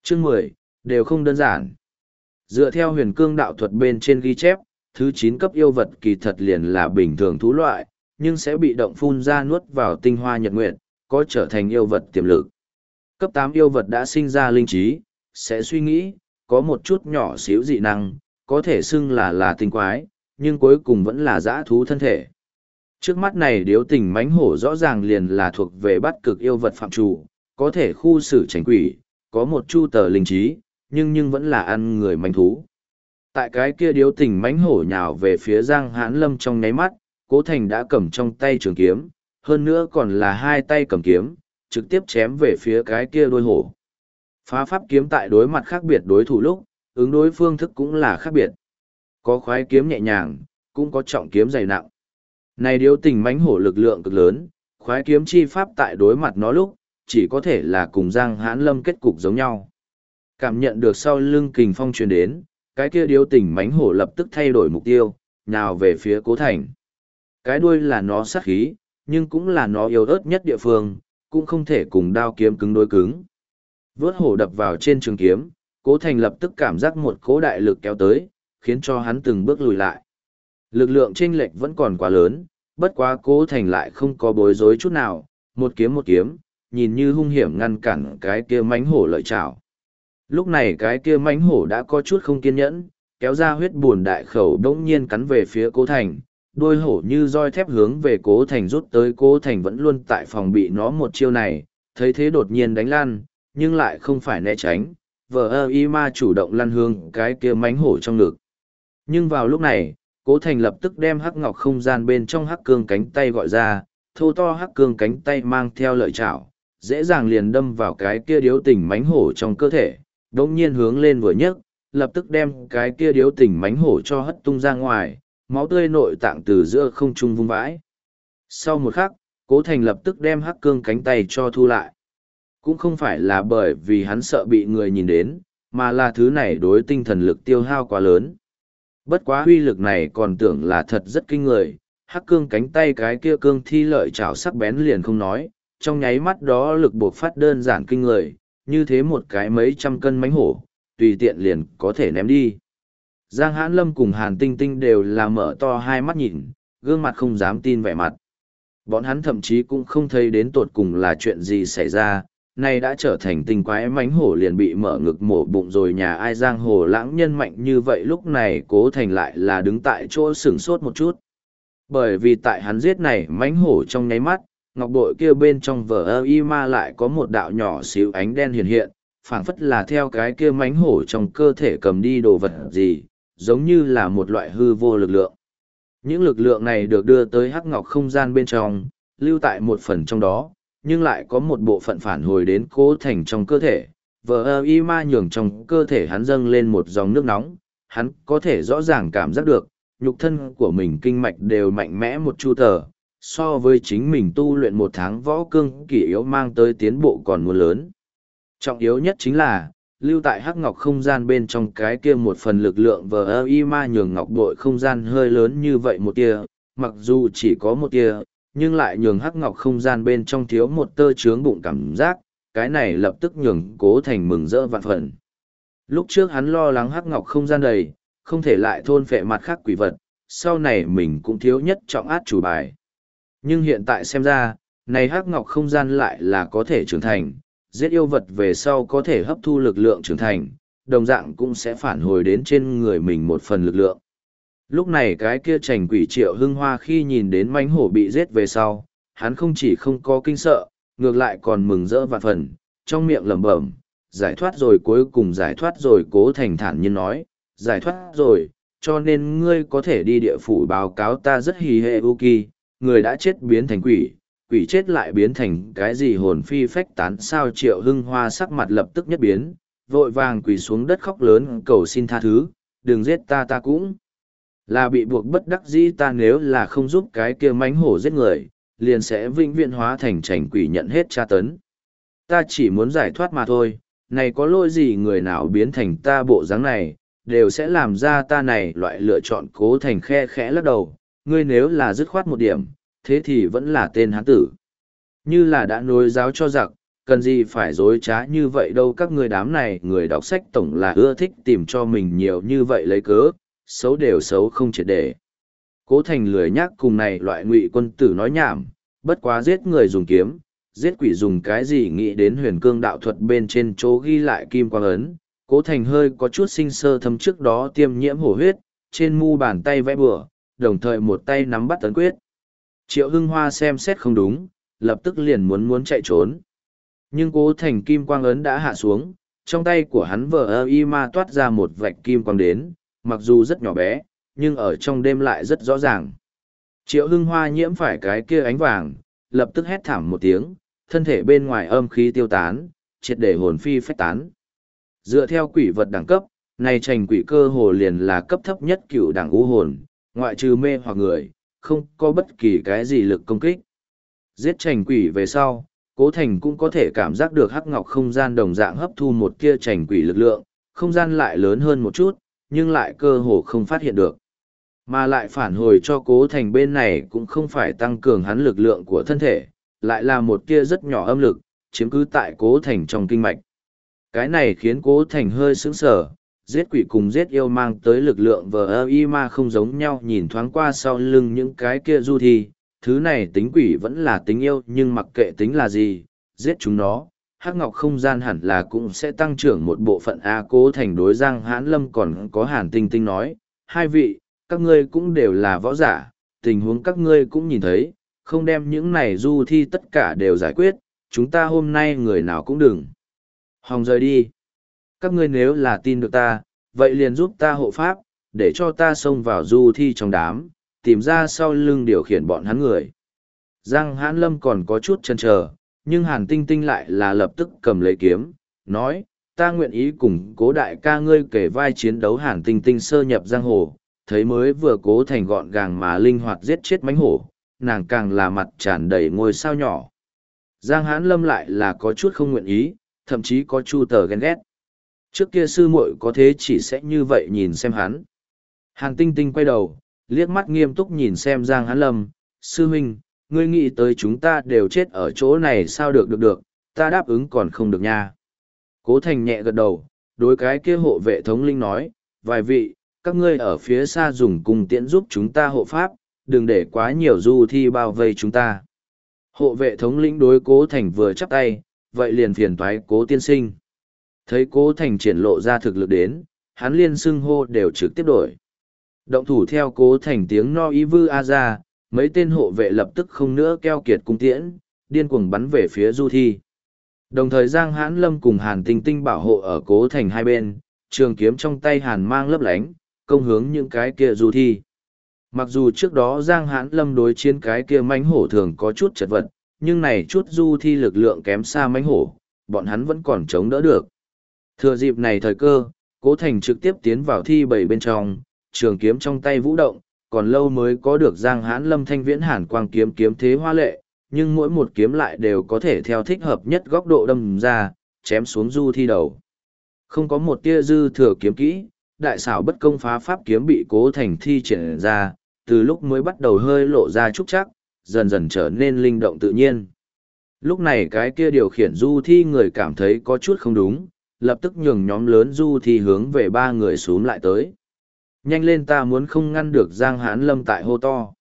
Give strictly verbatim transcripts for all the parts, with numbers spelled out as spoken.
Chương mười đều không đơn giản. Dựa theo huyền cương đạo thuật bên trên ghi chép, thứ chín cấp yêu vật kỳ thật liền là bình thường thú loại, nhưng sẽ bị động phun ra nuốt vào tinh hoa nhật nguyệt, có trở thành yêu vật tiềm lực. Cấp tám yêu vật đã sinh ra linh trí, sẽ suy nghĩ, có một chút nhỏ xíu dị năng, có thể xưng là là tinh quái, nhưng cuối cùng vẫn là dã thú thân thể. Trước mắt này điếu tình mãnh hổ rõ ràng liền là thuộc về bắt cực yêu vật phạm chủ, có thể khu xử tránh quỷ, có một chu tờ linh trí, nhưng nhưng vẫn là ăn người manh thú. Tại cái kia điếu tình mãnh hổ nhào về phía Giang Hãn Lâm trong nháy mắt, Cố Thành đã cầm trong tay trường kiếm, hơn nữa còn là hai tay cầm kiếm, trực tiếp chém về phía cái kia đuôi hổ. Phá pháp kiếm tại đối mặt khác biệt đối thủ lúc, ứng đối phương thức cũng là khác biệt. Có khoái kiếm nhẹ nhàng, cũng có trọng kiếm dày nặng. Này điếu tình mãnh hổ lực lượng cực lớn, khoái kiếm chi pháp tại đối mặt nó lúc, chỉ có thể là cùng Giang Hãn Lâm kết cục giống nhau. Cảm nhận được sau lưng kình phong truyền đến, cái kia điếu tình mãnh hổ lập tức thay đổi mục tiêu, nhào về phía Cố Thành. Cái đuôi là nó sát khí, nhưng cũng là nó yếu ớt nhất địa phương, cũng không thể cùng đao kiếm cứng đối cứng. Vớt hổ đập vào trên trường kiếm, Cố Thành lập tức cảm giác một cỗ đại lực kéo tới, khiến cho hắn từng bước lùi lại. Lực lượng chênh lệch vẫn còn quá lớn, bất quá Cố Thành lại không có bối rối chút nào, một kiếm một kiếm, nhìn như hung hiểm ngăn cản cái kia mãnh hổ lợi chảo. Lúc này cái kia mãnh hổ đã có chút không kiên nhẫn, kéo ra huyết buồn đại khẩu đống nhiên cắn về phía Cố Thành, đuôi hổ như roi thép hướng về Cố Thành rút tới. Cố Thành vẫn luôn tại phòng bị nó một chiêu này, thấy thế đột nhiên đánh lăn, nhưng lại không phải né tránh, vờ ơ y ma chủ động lăn hướng cái kia mãnh hổ trong ngực. Nhưng vào lúc này, Cố Thành lập tức đem hắc ngọc không gian bên trong hắc cương cánh tay gọi ra, thô to hắc cương cánh tay mang theo lợi chảo, dễ dàng liền đâm vào cái kia điếu tình mãnh hổ trong cơ thể, đống nhiên hướng lên vừa nhấc, lập tức đem cái kia điếu tình mãnh hổ cho hất tung ra ngoài, máu tươi nội tạng từ giữa không trung vung vãi. Sau một khắc, Cố Thành lập tức đem hắc cương cánh tay cho thu lại. Cũng không phải là bởi vì hắn sợ bị người nhìn đến, mà là thứ này đối tinh thần lực tiêu hao quá lớn. Bất quá huy lực này còn tưởng là thật rất kinh người, hắc cương cánh tay cái kia cương thi lợi chảo sắc bén liền không nói, trong nháy mắt đó lực buộc phát đơn giản kinh người, như thế một cái mấy trăm cân mánh hổ, tùy tiện liền có thể ném đi. Giang Hãn Lâm cùng Hàn Tinh Tinh đều là mở to hai mắt nhìn, gương mặt không dám tin vẻ mặt. Bọn hắn thậm chí cũng không thấy đến tột cùng là chuyện gì xảy ra, nay đã trở thành tinh quái mánh hổ liền bị mở ngực mổ bụng rồi, nhà ai giang hồ lãng nhân mạnh như vậy. Lúc này Cố Thành lại là đứng tại chỗ sửng sốt một chút. Bởi vì tại hắn giết này mánh hổ trong nháy mắt, ngọc bội kia bên trong vở ơ y ma lại có một đạo nhỏ xíu ánh đen hiện hiện, phảng phất là theo cái kia mánh hổ trong cơ thể cầm đi đồ vật gì, giống như là một loại hư vô lực lượng. Những lực lượng này được đưa tới hắc ngọc không gian bên trong, lưu tại một phần trong đó, nhưng lại có một bộ phận phản hồi đến Cố Thành trong cơ thể. Vở ơ y ma nhường trong cơ thể hắn dâng lên một dòng nước nóng, hắn có thể rõ ràng cảm giác được, nhục thân của mình kinh mạch đều mạnh mẽ một chu tờ, so với chính mình tu luyện một tháng võ cương kỷ yếu mang tới tiến bộ còn muốn lớn. Trọng yếu nhất chính là, lưu tại hắc ngọc không gian bên trong cái kia một phần lực lượng vờ ơ y ma nhường ngọc bội không gian hơi lớn như vậy một tia, mặc dù chỉ có một tia, nhưng lại nhường hắc ngọc không gian bên trong thiếu một tơ trướng bụng cảm giác, cái này lập tức nhường Cố Thành mừng rỡ vạn phần. Lúc trước hắn lo lắng hắc ngọc không gian đầy, không thể lại thôn phệ mặt khác quỷ vật, sau này mình cũng thiếu nhất trọng át chủ bài. Nhưng hiện tại xem ra, này hắc ngọc không gian lại là có thể trưởng thành, giết yêu vật về sau có thể hấp thu lực lượng trưởng thành, đồng dạng cũng sẽ phản hồi đến trên người mình một phần lực lượng. Lúc này cái kia Trành Quỷ Triệu Hưng Hoa khi nhìn đến mãnh hổ bị giết về sau, hắn không chỉ không có kinh sợ, ngược lại còn mừng rỡ vạn phần, trong miệng lẩm bẩm, giải thoát rồi, cuối cùng giải thoát rồi. Cố Thành thản nhiên nói, giải thoát rồi, cho nên ngươi có thể đi địa phủ báo cáo ta rất hì hệ u kỳ, người đã chết biến thành quỷ, quỷ chết lại biến thành cái gì hồn phi phách tán sao. Triệu Hưng Hoa sắc mặt lập tức nhất biến, vội vàng quỳ xuống đất khóc lớn cầu xin tha thứ, đừng giết ta, ta cũng là bị buộc bất đắc dĩ, ta nếu là không giúp cái kia mãnh hổ giết người, liền sẽ vĩnh viễn hóa thành Trành quỷ nhận hết tra tấn. Ta chỉ muốn giải thoát mà thôi, này có lỗi gì người nào biến thành ta bộ dáng này, đều sẽ làm ra ta này loại lựa chọn. Cố Thành khe khẽ lắc đầu, ngươi nếu là dứt khoát một điểm, thế thì vẫn là tên hán tử. Như là đã nối giáo cho giặc, cần gì phải dối trá như vậy đâu, các người đám này người đọc sách tổng là ưa thích tìm cho mình nhiều như vậy lấy cớ, xấu đều xấu không triệt để. Cố Thành lười nhác cùng này loại ngụy quân tử nói nhảm, bất quá giết người dùng kiếm, giết quỷ dùng cái gì, nghĩ đến huyền cương đạo thuật bên trên chỗ ghi lại kim quang ấn. Cố Thành hơi có chút sinh sơ thâm trước đó tiêm nhiễm hổ huyết, trên mu bàn tay vẽ bừa, đồng thời một tay nắm bắt ấn quyết. Triệu Hưng Hoa xem xét không đúng, lập tức liền muốn muốn chạy trốn. Nhưng Cố Thành kim quang ấn đã hạ xuống, trong tay của hắn vờ ơ y ma toát ra một vạch kim quang đến, mặc dù rất nhỏ bé, nhưng ở trong đêm lại rất rõ ràng. Triệu Hưng Hoa nhiễm phải cái kia ánh vàng, lập tức hét thảm một tiếng, thân thể bên ngoài âm khí tiêu tán, triệt để hồn phi phách tán. Dựa theo quỷ vật đẳng cấp, này trành quỷ cơ hồ liền là cấp thấp nhất cựu đẳng u hồn, ngoại trừ mê hoặc người, không có bất kỳ cái gì lực công kích. Giết trành quỷ về sau, Cố Thành cũng có thể cảm giác được hắc ngọc không gian đồng dạng hấp thu một kia trành quỷ lực lượng, không gian lại lớn hơn một chút, nhưng lại cơ hồ không phát hiện được. Mà lại phản hồi cho Cố Thành bên này cũng không phải tăng cường hắn lực lượng của thân thể, lại là một kia rất nhỏ âm lực, chiếm cứ tại Cố Thành trong kinh mạch. Cái này khiến Cố Thành hơi sững sờ, giết quỷ cùng giết yêu mang tới lực lượng vờ ơ y ma không giống nhau, nhìn thoáng qua sau lưng những cái kia du thi, thứ này tính quỷ vẫn là tính yêu, nhưng mặc kệ tính là gì, giết chúng nó, hắc ngọc không gian hẳn là cũng sẽ tăng trưởng một bộ phận. A. Cố Thành đối Giang Hãn Lâm còn có Hàn Tinh Tinh nói, hai vị, các ngươi cũng đều là võ giả, tình huống các ngươi cũng nhìn thấy, không đem những này du thi tất cả đều giải quyết, chúng ta hôm nay người nào cũng đừng hòng rời đi. Các ngươi nếu là tin được ta, vậy liền giúp ta hộ pháp, để cho ta xông vào du thi trong đám, tìm ra sau lưng điều khiển bọn hắn người. Giang Hãn Lâm còn có chút chần chờ, nhưng Hàn Tinh Tinh lại là lập tức cầm lấy kiếm, nói, ta nguyện ý cùng Cố đại ca ngươi kể vai chiến đấu. Hàn Tinh Tinh sơ nhập giang hồ, thấy mới vừa Cố Thành gọn gàng mà linh hoạt giết chết mãnh hổ, nàng càng là mặt tràn đầy ngôi sao nhỏ. Giang Hãn Lâm lại là có chút không nguyện ý, thậm chí có chu tờ ghen ghét. Trước kia sư muội có thế chỉ sẽ như vậy nhìn xem hắn. Hàn Tinh Tinh quay đầu, liếc mắt nghiêm túc nhìn xem Giang Hãn Lâm, sư huynh, ngươi nghĩ tới chúng ta đều chết ở chỗ này sao được được được, ta đáp ứng còn không được nha. Cố Thành nhẹ gật đầu, đối cái kia hộ vệ thống linh nói, vài vị, các ngươi ở phía xa dùng cung tiễn giúp chúng ta hộ pháp, đừng để quá nhiều du thi bao vây chúng ta. Hộ vệ thống lĩnh đối Cố Thành vừa chắp tay, vậy liền phiền toái Cố tiên sinh. Thấy Cố Thành triển lộ ra thực lực đến, hắn liên xưng hô đều trực tiếp đổi. Động thủ theo Cố Thành tiếng no y vư a ra, mấy tên hộ vệ lập tức không nữa keo kiệt cung tiễn, điên cuồng bắn về phía du thi. Đồng thời Giang Hãn Lâm cùng Hàn Tinh Tinh bảo hộ ở Cố Thành hai bên, trường kiếm trong tay Hàn mang lấp lánh, công hướng những cái kia du thi. Mặc dù trước đó Giang Hãn Lâm đối chiến cái kia mãnh hổ thường có chút chật vật, nhưng này chút du thi lực lượng kém xa mãnh hổ, bọn hắn vẫn còn chống đỡ được. Thừa dịp này thời cơ, Cố Thành trực tiếp tiến vào thi bầy bên trong, trường kiếm trong tay vũ động, còn lâu mới có được Giang Hãn Lâm thanh viễn hàn quang kiếm kiếm thế hoa lệ, nhưng mỗi một kiếm lại đều có thể theo thích hợp nhất góc độ đâm ra, chém xuống du thi đầu. Không có một tia dư thừa kiếm kỹ, đại xảo bất công phá pháp kiếm bị Cố Thành thi triển ra, từ lúc mới bắt đầu hơi lộ ra trúc chắc, dần dần trở nên linh động tự nhiên. Lúc này cái kia điều khiển du thi người cảm thấy có chút không đúng, lập tức nhường nhóm lớn du thi hướng về ba người xuống lại tới. Nhanh lên, ta muốn không ngăn được Giang Hãn Lâm tại hô to.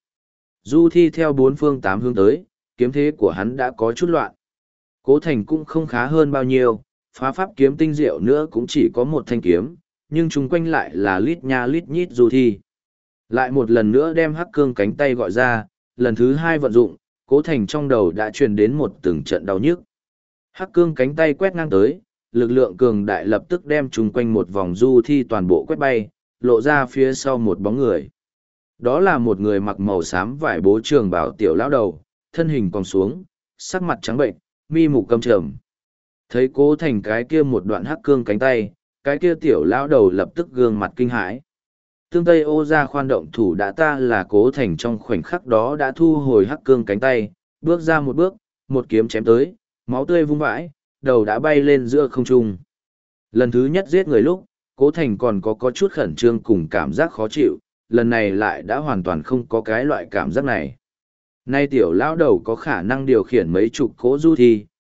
Du thi theo bốn phương tám hướng tới, kiếm thế của hắn đã có chút loạn. Cố Thành cũng không khá hơn bao nhiêu, phá pháp kiếm tinh diệu nữa cũng chỉ có một thanh kiếm, nhưng chung quanh lại là lít nha lít nhít du thi. Lại một lần nữa đem hắc cương cánh tay gọi ra, lần thứ hai vận dụng, Cố Thành trong đầu đã truyền đến một từng trận đau nhức. Hắc cương cánh tay quét ngang tới, lực lượng cường đại lập tức đem chung quanh một vòng du thi toàn bộ quét bay, lộ ra phía sau một bóng người. Đó là một người mặc màu xám vải bố trường bảo tiểu lão đầu, thân hình cong xuống, sắc mặt trắng bệnh, mi mục căm trầm. Thấy Cố Thành cái kia một đoạn hắc cương cánh tay, cái kia tiểu lão đầu lập tức gương mặt kinh hãi. Tương Tây Ô ra khoan động thủ đã, ta là Cố Thành trong khoảnh khắc đó đã thu hồi hắc cương cánh tay, bước ra một bước, một kiếm chém tới, máu tươi vung vãi, đầu đã bay lên giữa không trung. Lần thứ nhất giết người lúc, Cố Thành còn có có chút khẩn trương cùng cảm giác khó chịu, lần này lại đã hoàn toàn không có cái loại cảm giác này. Nay tiểu lão đầu có khả năng điều khiển mấy chục cỗ du thi,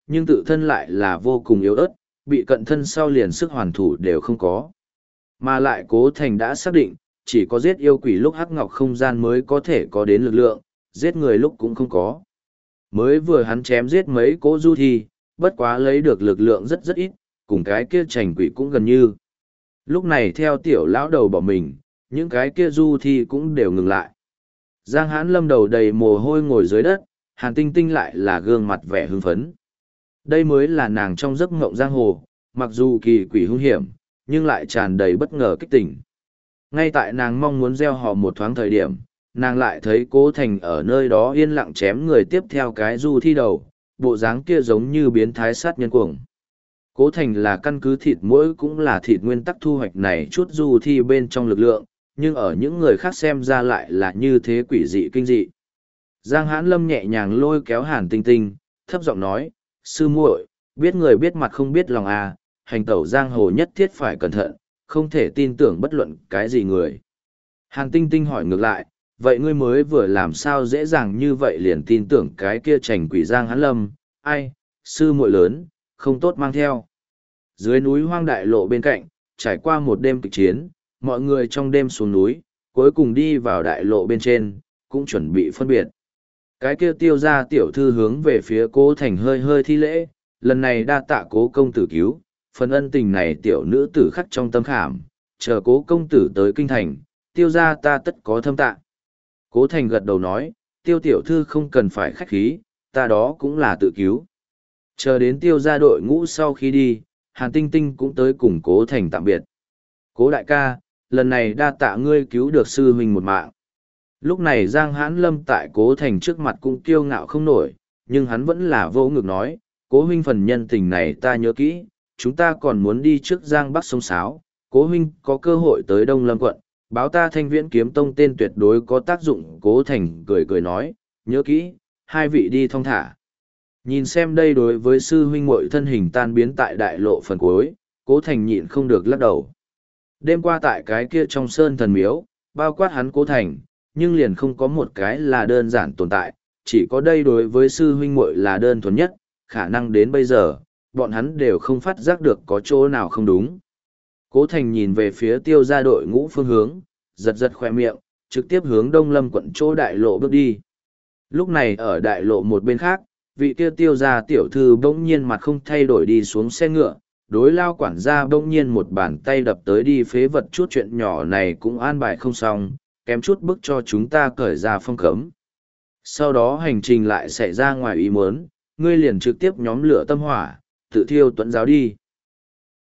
nhưng tự thân lại là vô cùng yếu ớt, bị cận thân sau liền sức hoàn thủ đều không có. Mà lại Cố Thành đã xác định, chỉ có giết yêu quỷ lúc hắc ngọc không gian mới có thể có đến lực lượng, giết người lúc cũng không có. Mới vừa hắn chém giết mấy cỗ du thi, bất quá lấy được lực lượng rất rất ít, cùng cái kia chành quỷ cũng gần như. Lúc này theo tiểu lão đầu bỏ mình, những cái kia du thi cũng đều ngừng lại. Giang Hãn Lâm đầu đầy mồ hôi ngồi dưới đất, Hàn Tinh Tinh lại là gương mặt vẻ hưng phấn. Đây mới là nàng trong giấc mộng giang hồ, mặc dù kỳ quỷ hung hiểm, nhưng lại tràn đầy bất ngờ kích tỉnh. Ngay tại nàng mong muốn gieo họ một thoáng thời điểm, nàng lại thấy Cố Thành ở nơi đó yên lặng chém người tiếp theo cái du thi đầu, bộ dáng kia giống như biến thái sát nhân cuồng. Cố Thành là căn cứ thịt mỗi cũng là thịt nguyên tắc thu hoạch này chút du thi bên trong lực lượng, nhưng ở những người khác xem ra lại là như thế quỷ dị kinh dị. Giang Hãn Lâm nhẹ nhàng lôi kéo Hàn Tinh Tinh, thấp giọng nói, sư muội, biết người biết mặt không biết lòng à, hành tẩu giang hồ nhất thiết phải cẩn thận, không thể tin tưởng bất luận cái gì người. Hàn Tinh Tinh hỏi ngược lại, vậy ngươi mới vừa làm sao dễ dàng như vậy liền tin tưởng cái kia chành quỷ Giang Hãn Lâm, ai, sư muội lớn, không tốt mang theo. Dưới núi hoang đại lộ bên cạnh, trải qua một đêm kịch chiến, mọi người trong đêm xuống núi, cuối cùng đi vào đại lộ bên trên, cũng chuẩn bị phân biệt. Cái kia tiêu ra tiểu thư hướng về phía Cố Thành hơi hơi thi lễ, lần này đa tạ Cố công tử cứu, phần ân tình này tiểu nữ tử khắc trong tâm khảm, chờ Cố công tử tới kinh thành, tiêu ra ta tất có thâm tạ. Cố Thành gật đầu nói, tiêu tiểu thư không cần phải khách khí, ta đó cũng là tự cứu. Chờ đến tiêu ra đội ngũ sau khi đi, Hàn Tinh Tinh cũng tới cùng Cố Thành tạm biệt. Cố đại ca, lần này đa tạ ngươi cứu được sư huynh một mạng. Lúc này Giang Hãn Lâm tại Cố Thành trước mặt cũng kiêu ngạo không nổi, nhưng hắn vẫn là vô ngực nói, Cố huynh phần nhân tình này ta nhớ kỹ, chúng ta còn muốn đi trước Giang Bắc sông Sáo, Cố huynh có cơ hội tới Đông Lâm quận, báo ta Thanh Viễn kiếm tông tên tuyệt đối có tác dụng. Cố Thành cười cười nói, nhớ kỹ, hai vị đi thong thả. Nhìn xem đây đối với sư huynh muội thân hình tan biến tại đại lộ phần cuối, Cố Thành nhịn không được lắc đầu. Đêm qua tại cái kia trong sơn thần miếu, bao quát hắn Cố Thành, nhưng liền không có một cái là đơn giản tồn tại, chỉ có đây đối với sư huynh muội là đơn thuần nhất, khả năng đến bây giờ, bọn hắn đều không phát giác được có chỗ nào không đúng. Cố Thành nhìn về phía tiêu gia đội ngũ phương hướng, giật giật khoe miệng, trực tiếp hướng Đông Lâm quận chỗ đại lộ bước đi. Lúc này ở đại lộ một bên khác, vị kia tiêu gia tiểu thư bỗng nhiên mặt không thay đổi đi xuống xe ngựa, đối lao quản gia bỗng nhiên một bàn tay đập tới đi phế vật, chút chuyện nhỏ này cũng an bài không xong, kém chút bức cho chúng ta cởi ra phong cấm. Sau đó hành trình lại xảy ra ngoài ý muốn, ngươi liền trực tiếp nhóm lửa tâm hỏa, tự thiêu tuẫn giáo đi.